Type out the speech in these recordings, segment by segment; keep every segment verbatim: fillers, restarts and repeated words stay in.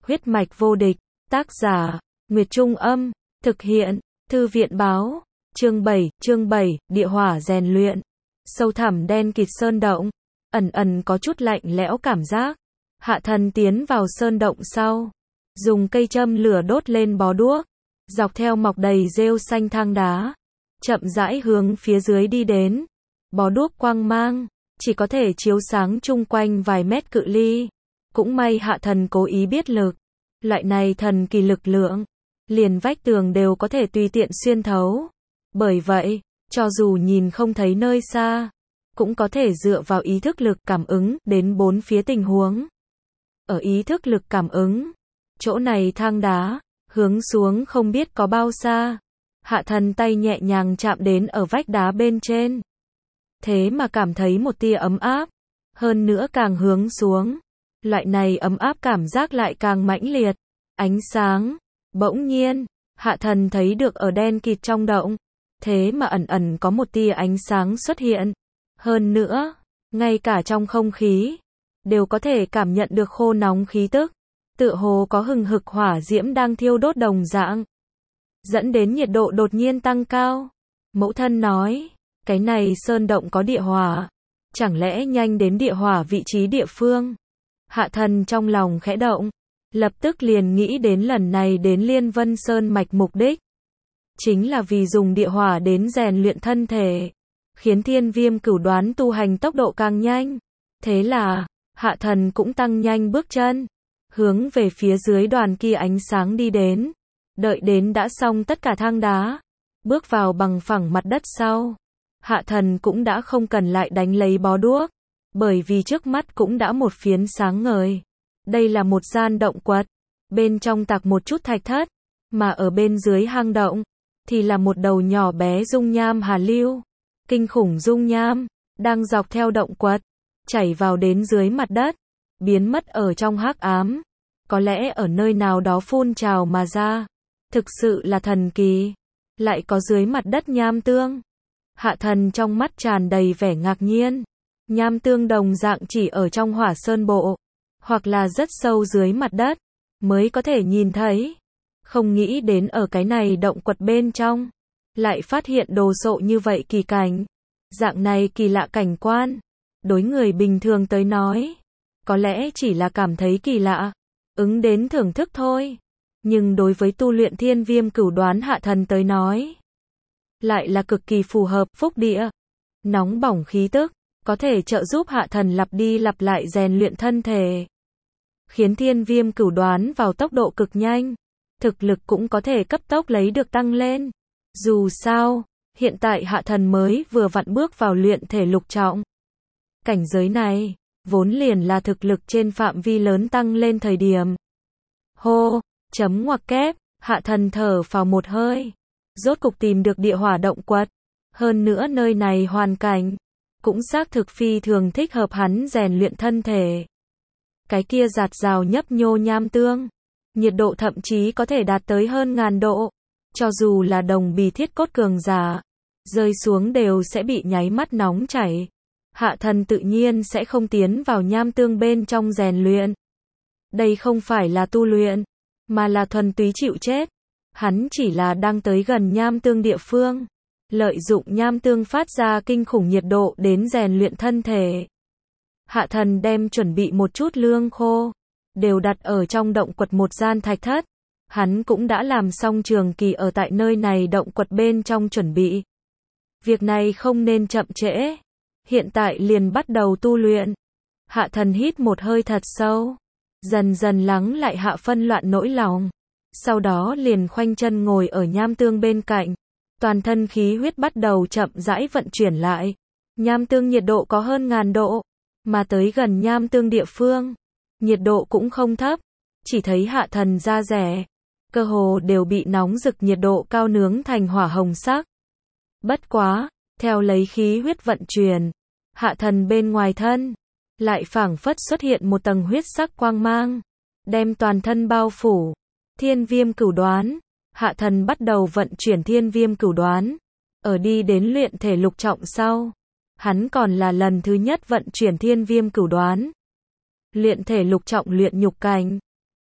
Huyết mạch vô địch, tác giả, Nguyệt Trung Âm, thực hiện, Thư viện Báo, chương bảy, chương bảy, địa hỏa rèn luyện. Sâu thẳm đen kịt sơn động, ẩn ẩn có chút lạnh lẽo cảm giác. Hạ Thần tiến vào sơn động sau, dùng cây châm lửa đốt lên bó đuốc, dọc theo mọc đầy rêu xanh thang đá, chậm rãi hướng phía dưới đi đến. Bó đuốc quang mang, chỉ có thể chiếu sáng chung quanh vài mét cự ly. Cũng may Hạ Thần cố ý biết lực, loại này thần kỳ lực lượng, liền vách tường đều có thể tùy tiện xuyên thấu. Bởi vậy, cho dù nhìn không thấy nơi xa, cũng có thể dựa vào ý thức lực cảm ứng đến bốn phía tình huống. Ở ý thức lực cảm ứng, chỗ này thang đá, hướng xuống không biết có bao xa. Hạ Thần tay nhẹ nhàng chạm đến ở vách đá bên trên. Thế mà cảm thấy một tia ấm áp, hơn nữa càng hướng xuống, loại này ấm áp cảm giác lại càng mãnh liệt. Ánh sáng, bỗng nhiên, Hạ Thần thấy được ở đen kịt trong động, thế mà ẩn ẩn có một tia ánh sáng xuất hiện. Hơn nữa, ngay cả trong không khí, đều có thể cảm nhận được khô nóng khí tức, tựa hồ có hừng hực hỏa diễm đang thiêu đốt đồng dạng, dẫn đến nhiệt độ đột nhiên tăng cao. Mẫu thân nói, cái này sơn động có địa hỏa, chẳng lẽ nhanh đến địa hỏa vị trí địa phương? Hạ Thần trong lòng khẽ động, lập tức liền nghĩ đến lần này đến Liên Vân Sơn mạch mục đích, chính là vì dùng địa hỏa đến rèn luyện thân thể, khiến Thiên Viêm Cửu Đoán tu hành tốc độ càng nhanh. Thế là, Hạ Thần cũng tăng nhanh bước chân, hướng về phía dưới đoàn kia ánh sáng đi đến. Đợi đến đã xong tất cả thang đá, bước vào bằng phẳng mặt đất sau, Hạ Thần cũng đã không cần lại đánh lấy bó đuốc, bởi vì trước mắt cũng đã một phiến sáng ngời. Đây là một gian động quật, bên trong tạc một chút thạch thất, mà ở bên dưới hang động, thì là một đầu nhỏ bé dung nham hà lưu. Kinh khủng dung nham, đang dọc theo động quật, chảy vào đến dưới mặt đất, biến mất ở trong hắc ám. Có lẽ ở nơi nào đó phun trào mà ra. Thực sự là thần kỳ. Lại có dưới mặt đất nham tương. Hạ Thần trong mắt tràn đầy vẻ ngạc nhiên. Nham tương đồng dạng chỉ ở trong Hỏa Sơn bộ, hoặc là rất sâu dưới mặt đất, mới có thể nhìn thấy. Không nghĩ đến ở cái này động quật bên trong, lại phát hiện đồ sộ như vậy kỳ cảnh. Dạng này kỳ lạ cảnh quan, đối người bình thường tới nói, có lẽ chỉ là cảm thấy kỳ lạ, ứng đến thưởng thức thôi. Nhưng đối với tu luyện Thiên Viêm Cửu Đoán Hạ Thần tới nói, lại là cực kỳ phù hợp. Phúc địa, nóng bỏng khí tức, có thể trợ giúp Hạ Thần lặp đi lặp lại rèn luyện thân thể, khiến Thiên Viêm Cửu Đoán vào tốc độ cực nhanh, thực lực cũng có thể cấp tốc lấy được tăng lên. Dù sao, hiện tại Hạ Thần mới vừa vặn bước vào luyện thể lục trọng. Cảnh giới này, vốn liền là thực lực trên phạm vi lớn tăng lên thời điểm. Hô, chấm ngoặc kép, Hạ Thần thở phào một hơi. Rốt cục tìm được địa hỏa động quật. Hơn nữa nơi này hoàn cảnh, cũng xác thực phi thường thích hợp hắn rèn luyện thân thể. Cái kia giạt rào nhấp nhô nham tương, nhiệt độ thậm chí có thể đạt tới hơn ngàn độ. Cho dù là đồng bì thiết cốt cường giả, rơi xuống đều sẽ bị nháy mắt nóng chảy. Hạ Thần tự nhiên sẽ không tiến vào nham tương bên trong rèn luyện. Đây không phải là tu luyện, mà là thuần túy chịu chết. Hắn chỉ là đang tới gần nham tương địa phương, lợi dụng nham tương phát ra kinh khủng nhiệt độ đến rèn luyện thân thể. Hạ Thần đem chuẩn bị một chút lương khô, đều đặt ở trong động quật một gian thạch thất. Hắn cũng đã làm xong trường kỳ ở tại nơi này động quật bên trong chuẩn bị. Việc này không nên chậm trễ. Hiện tại liền bắt đầu tu luyện. Hạ Thần hít một hơi thật sâu, dần dần lắng lại hạ phân loạn nỗi lòng. Sau đó liền khoanh chân ngồi ở nham tương bên cạnh. Toàn thân khí huyết bắt đầu chậm rãi vận chuyển lại. Nham tương nhiệt độ có hơn ngàn độ, mà tới gần nham tương địa phương, nhiệt độ cũng không thấp. Chỉ thấy Hạ Thần da rẻ, cơ hồ đều bị nóng rực nhiệt độ cao nướng thành hỏa hồng sắc. Bất quá, theo lấy khí huyết vận chuyển, Hạ Thần bên ngoài thân, lại phảng phất xuất hiện một tầng huyết sắc quang mang, đem toàn thân bao phủ. Thiên Viêm Cửu Đoán, Hạ Thần bắt đầu vận chuyển Thiên Viêm Cửu Đoán. Ở đi đến luyện thể lục trọng sau, hắn còn là lần thứ nhất vận chuyển Thiên Viêm Cửu Đoán. Luyện thể lục trọng luyện nhục cảnh,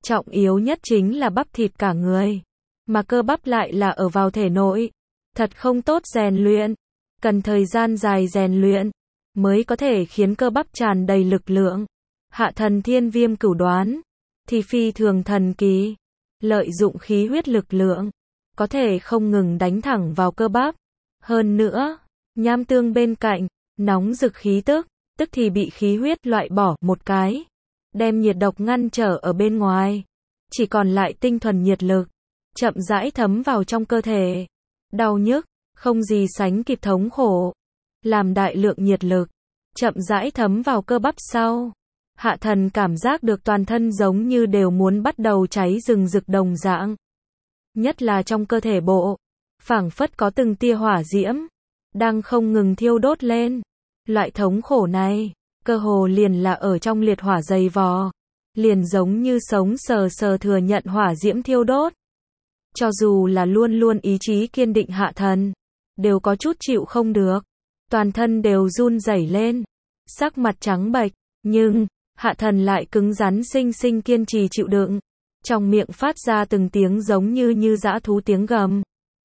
Trọng yếu nhất chính là bắp thịt cả người. Mà cơ bắp lại là ở vào thể nội. Thật không tốt rèn luyện. Cần thời gian dài rèn luyện mới có thể khiến cơ bắp tràn đầy lực lượng. Hạ thần Thiên Viêm Cửu Đoán thì phi thường thần kỳ. Lợi dụng khí huyết lực lượng, có thể không ngừng đánh thẳng vào cơ bắp. Hơn nữa, nham tương bên cạnh, nóng rực khí tức, tức thì bị khí huyết loại bỏ một cái. Đem nhiệt độc ngăn trở ở bên ngoài. Chỉ còn lại tinh thuần nhiệt lực, chậm rãi thấm vào trong cơ thể. Đau nhức, không gì sánh kịp thống khổ. Làm đại lượng nhiệt lực, chậm rãi thấm vào cơ bắp sau. Hạ thần cảm giác được toàn thân giống như đều muốn bắt đầu cháy rừng rực đồng dạng. Nhất là trong cơ thể bộ, phảng phất có từng tia hỏa diễm, đang không ngừng thiêu đốt lên. Loại thống khổ này, cơ hồ liền là ở trong liệt hỏa dày vò. Liền giống như sống sờ sờ thừa nhận hỏa diễm thiêu đốt. Cho dù là luôn luôn ý chí kiên định hạ thần, đều có chút chịu không được. Toàn thân đều run rẩy lên, sắc mặt trắng bệch, nhưng hạ thần lại cứng rắn sinh sinh kiên trì chịu đựng. Trong miệng phát ra từng tiếng giống như như dã thú tiếng gầm.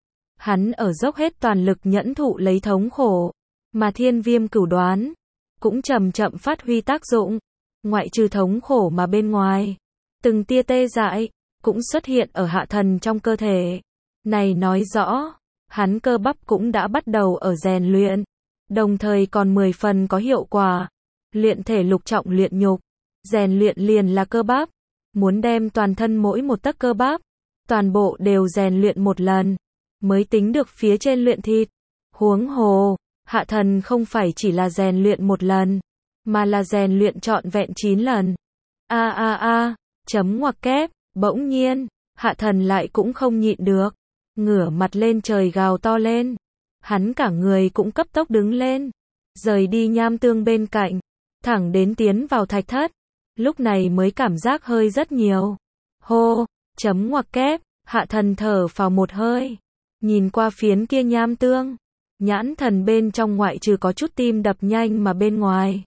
Hắn ở dốc hết toàn lực nhẫn thụ lấy thống khổ, mà Thiên Viêm Cửu Đoán cũng chậm chậm phát huy tác dụng. Ngoại trừ thống khổ mà bên ngoài, từng tia tê dại cũng xuất hiện ở hạ thần trong cơ thể. Này nói rõ, hắn cơ bắp cũng đã bắt đầu ở rèn luyện, đồng thời còn mười phần có hiệu quả. Luyện thể lục trọng luyện nhục, rèn luyện liền là cơ bắp. Muốn đem toàn thân mỗi một tấc cơ bắp, toàn bộ đều rèn luyện một lần, mới tính được phía trên luyện thịt. Huống hồ, hạ thần không phải chỉ là rèn luyện một lần, mà là rèn luyện trọn vẹn chín lần. A a a, chấm ngoặc kép, bỗng nhiên, hạ thần lại cũng không nhịn được. Ngửa mặt lên trời gào to lên. Hắn cả người cũng cấp tốc đứng lên. Rời đi nham tương bên cạnh. Thẳng đến tiến vào thạch thất. Lúc này mới cảm giác hơi rất nhiều. Hô, chấm ngoặc kép, hạ thần thở vào một hơi. Nhìn qua phiến kia nham tương. Nhãn thần bên trong ngoại trừ có chút tim đập nhanh mà bên ngoài.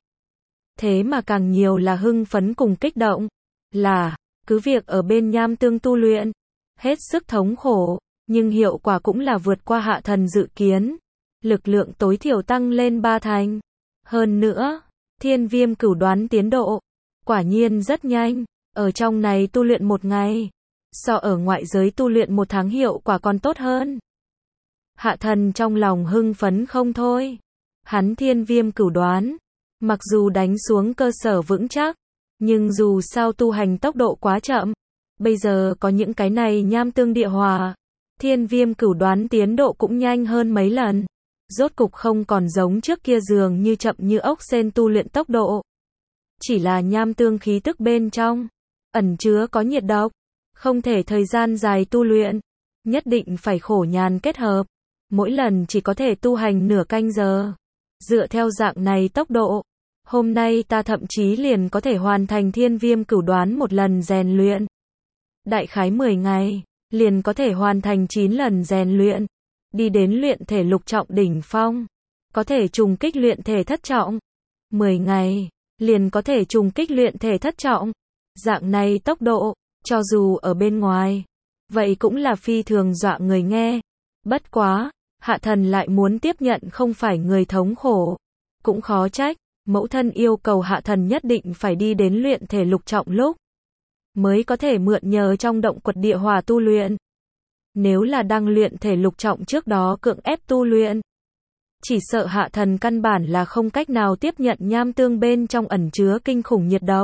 Thế mà càng nhiều là hưng phấn cùng kích động. Là, cứ việc ở bên nham tương tu luyện. Hết sức thống khổ, nhưng hiệu quả cũng là vượt qua hạ thần dự kiến. Lực lượng tối thiểu tăng lên ba thành. Hơn nữa, Thiên Viêm Cửu Đoán tiến độ quả nhiên rất nhanh. Ở trong này tu luyện một ngày, so ở ngoại giới tu luyện một tháng hiệu quả còn tốt hơn. Hạ thần trong lòng hưng phấn không thôi. Hắn Thiên Viêm Cửu Đoán, mặc dù đánh xuống cơ sở vững chắc, nhưng dù sao tu hành tốc độ quá chậm. Bây giờ có những cái này nham tương địa hỏa, Thiên Viêm Cửu Đoán tiến độ cũng nhanh hơn mấy lần. Rốt cục không còn giống trước kia dường như chậm như ốc sên tu luyện tốc độ. Chỉ là nham tương khí tức bên trong, ẩn chứa có nhiệt độc, không thể thời gian dài tu luyện, nhất định phải khổ nhàn kết hợp, mỗi lần chỉ có thể tu hành nửa canh giờ. Dựa theo dạng này tốc độ, hôm nay ta thậm chí liền có thể hoàn thành Thiên Viêm Cửu Đoán một lần rèn luyện. Đại khái mười ngày, liền có thể hoàn thành chín lần rèn luyện, đi đến luyện thể lục trọng đỉnh phong, có thể trùng kích luyện thể thất trọng. mười ngày, liền có thể trùng kích luyện thể thất trọng. Dạng này tốc độ, cho dù ở bên ngoài, vậy cũng là phi thường dọa người nghe. Bất quá, hạ thần lại muốn tiếp nhận không phải người thống khổ. Cũng khó trách, mẫu thân yêu cầu hạ thần nhất định phải đi đến luyện thể lục trọng lúc, mới có thể mượn nhờ trong động quật địa hỏa tu luyện. Nếu là đang luyện thể lục trọng trước đó cưỡng ép tu luyện, chỉ sợ hạ thần căn bản là không cách nào tiếp nhận nham tương bên trong ẩn chứa kinh khủng nhiệt độc.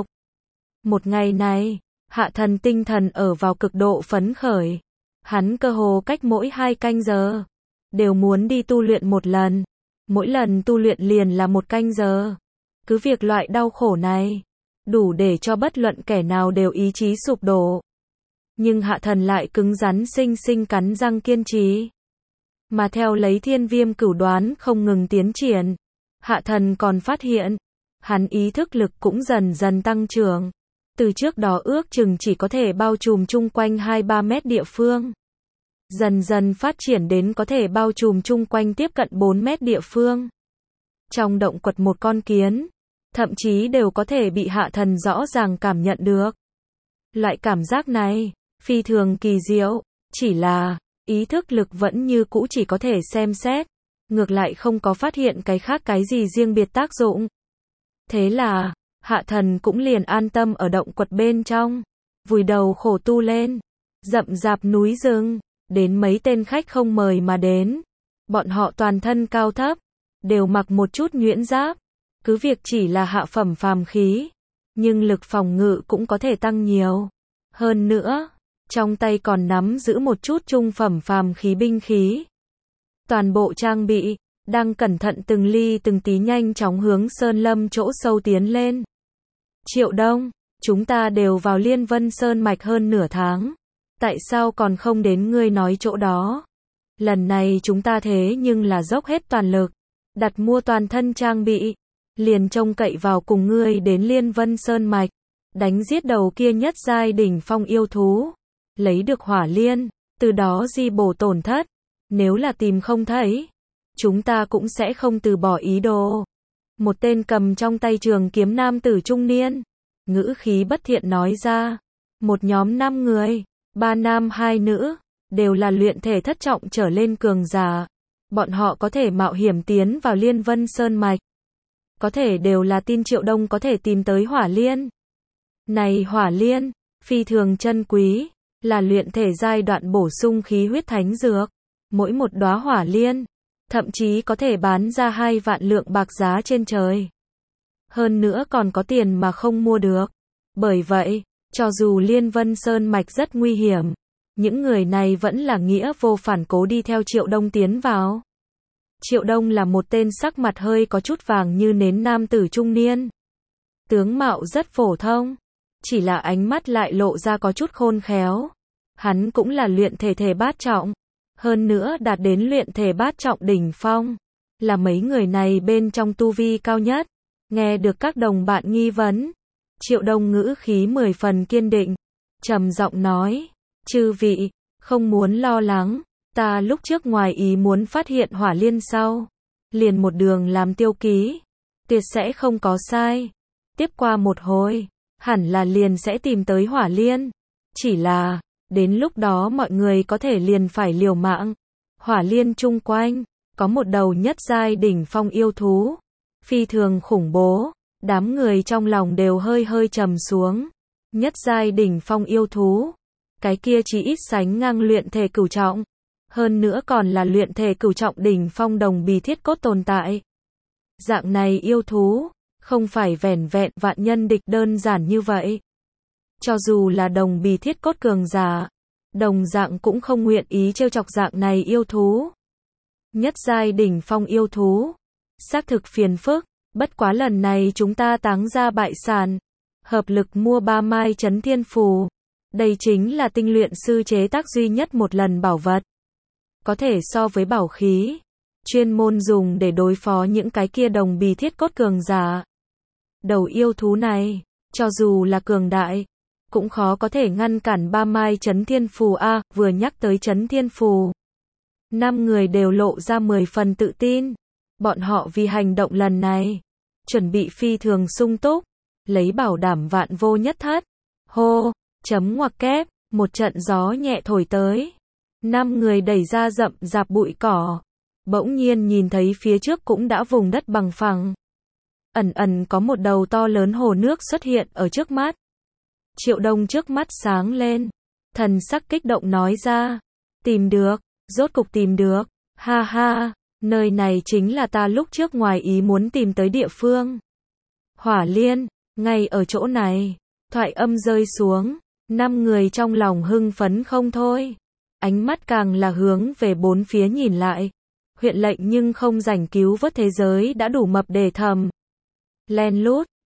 Một ngày này, hạ thần tinh thần ở vào cực độ phấn khởi. Hắn cơ hồ cách mỗi hai canh giờ, đều muốn đi tu luyện một lần. Mỗi lần tu luyện liền là một canh giờ. Cứ việc loại đau khổ này, đủ để cho bất luận kẻ nào đều ý chí sụp đổ. Nhưng hạ thần lại cứng rắn sinh sinh cắn răng kiên trì. Mà theo lấy Thiên Viêm Cửu Đoán không ngừng tiến triển, hạ thần còn phát hiện, hắn ý thức lực cũng dần dần tăng trưởng. Từ trước đó ước chừng chỉ có thể bao trùm chung quanh hai ba mét địa phương. Dần dần phát triển đến có thể bao trùm chung quanh tiếp cận bốn mét địa phương. Trong động quật một con kiến, thậm chí đều có thể bị hạ thần rõ ràng cảm nhận được. Loại cảm giác này, phi thường kỳ diệu, chỉ là, ý thức lực vẫn như cũ chỉ có thể xem xét, ngược lại không có phát hiện cái khác cái gì riêng biệt tác dụng. Thế là, Hạ Thần cũng liền an tâm ở động quật bên trong, vùi đầu khổ tu lên, rậm rạp núi rừng, đến mấy tên khách không mời mà đến. Bọn họ toàn thân cao thấp, đều mặc một chút nhuyễn giáp, cứ việc chỉ là hạ phẩm phàm khí, nhưng lực phòng ngự cũng có thể tăng nhiều. Hơn nữa, trong tay còn nắm giữ một chút trung phẩm phàm khí binh khí. Toàn bộ trang bị, đang cẩn thận từng ly từng tí nhanh chóng hướng Sơn Lâm chỗ sâu tiến lên. Triệu Đông, chúng ta đều vào Liên Vân Sơn mạch hơn nửa tháng. Tại sao còn không đến ngươi nói chỗ đó? Lần này chúng ta thế nhưng là dốc hết toàn lực, đặt mua toàn thân trang bị, liền trông cậy vào cùng ngươi đến Liên Vân Sơn mạch, đánh giết đầu kia nhất giai đỉnh phong yêu thú, lấy được hỏa liên, từ đó di bổ tổn thất. Nếu là tìm không thấy, chúng ta cũng sẽ không từ bỏ ý đồ. Một tên cầm trong tay trường kiếm nam tử trung niên, ngữ khí bất thiện nói ra. Một nhóm năm người, ba nam hai nữ, đều là luyện thể thất trọng trở lên cường giả. Bọn họ có thể mạo hiểm tiến vào Liên Vân Sơn mạch. Có thể đều là tin Triệu Đông có thể tìm tới hỏa liên. Này hỏa liên, phi thường chân quý, là luyện thể giai đoạn bổ sung khí huyết thánh dược. Mỗi một đóa hỏa liên, thậm chí có thể bán ra hai vạn lượng bạc giá trên trời. Hơn nữa còn có tiền mà không mua được. Bởi vậy, cho dù Liên Vân Sơn mạch rất nguy hiểm, những người này vẫn là nghĩa vô phản cố đi theo Triệu Đông tiến vào. Triệu Đông là một tên sắc mặt hơi có chút vàng như nến nam tử trung niên. Tướng mạo rất phổ thông, chỉ là ánh mắt lại lộ ra có chút khôn khéo. Hắn cũng là luyện thể thể bát trọng, hơn nữa đạt đến luyện thể bát trọng đỉnh phong, là mấy người này bên trong tu vi cao nhất. Nghe được các đồng bạn nghi vấn, Triệu Đông ngữ khí mười phần kiên định, trầm giọng nói, chư vị, không muốn lo lắng, ta lúc trước ngoài ý muốn phát hiện hỏa liên sau, liền một đường làm tiêu ký, tuyệt sẽ không có sai. Tiếp qua một hồi, hẳn là liền sẽ tìm tới hỏa liên, chỉ là, đến lúc đó mọi người có thể liền phải liều mạng. Hỏa liên chung quanh, có một đầu nhất giai đỉnh phong yêu thú, phi thường khủng bố, đám người trong lòng đều hơi hơi trầm xuống. Nhất giai đỉnh phong yêu thú, cái kia chỉ ít sánh ngang luyện thể cửu trọng, hơn nữa còn là luyện thể cửu trọng đỉnh phong đồng bì thiết cốt tồn tại. Dạng này yêu thú, không phải vẻn vẹn vạn nhân địch đơn giản như vậy. Cho dù là đồng bì thiết cốt cường giả, đồng dạng cũng không nguyện ý trêu chọc dạng này yêu thú. Nhất giai đỉnh phong yêu thú, xác thực phiền phức, bất quá lần này chúng ta táng ra bại sản, hợp lực mua ba mai chấn thiên phù. Đây chính là tinh luyện sư chế tác duy nhất một lần bảo vật. Có thể so với bảo khí, chuyên môn dùng để đối phó những cái kia đồng bì thiết cốt cường giả. Đầu yêu thú này, cho dù là cường đại, cũng khó có thể ngăn cản ba mai chấn thiên phù a. Vừa nhắc tới chấn thiên phù, năm người đều lộ ra mười phần tự tin. Bọn họ vì hành động lần này, chuẩn bị phi thường sung túc, lấy bảo đảm vạn vô nhất thất. Hô, chấm ngoặc kép, một trận gió nhẹ thổi tới. Năm người đẩy ra rậm rạp bụi cỏ, bỗng nhiên nhìn thấy phía trước cũng đã vùng đất bằng phẳng. Ẩn ẩn có một đầu to lớn hồ nước xuất hiện ở trước mắt. Triệu Đông trước mắt sáng lên, thần sắc kích động nói ra, tìm được, rốt cục tìm được, ha ha, nơi này chính là ta lúc trước ngoài ý muốn tìm tới địa phương. Hỏa liên, ngay ở chỗ này, thoại âm rơi xuống, năm người trong lòng hưng phấn không thôi, ánh mắt càng là hướng về bốn phía nhìn lại, huyện lệnh nhưng không rảnh cứu vớt thế giới đã đủ mập để thầm. Len lút,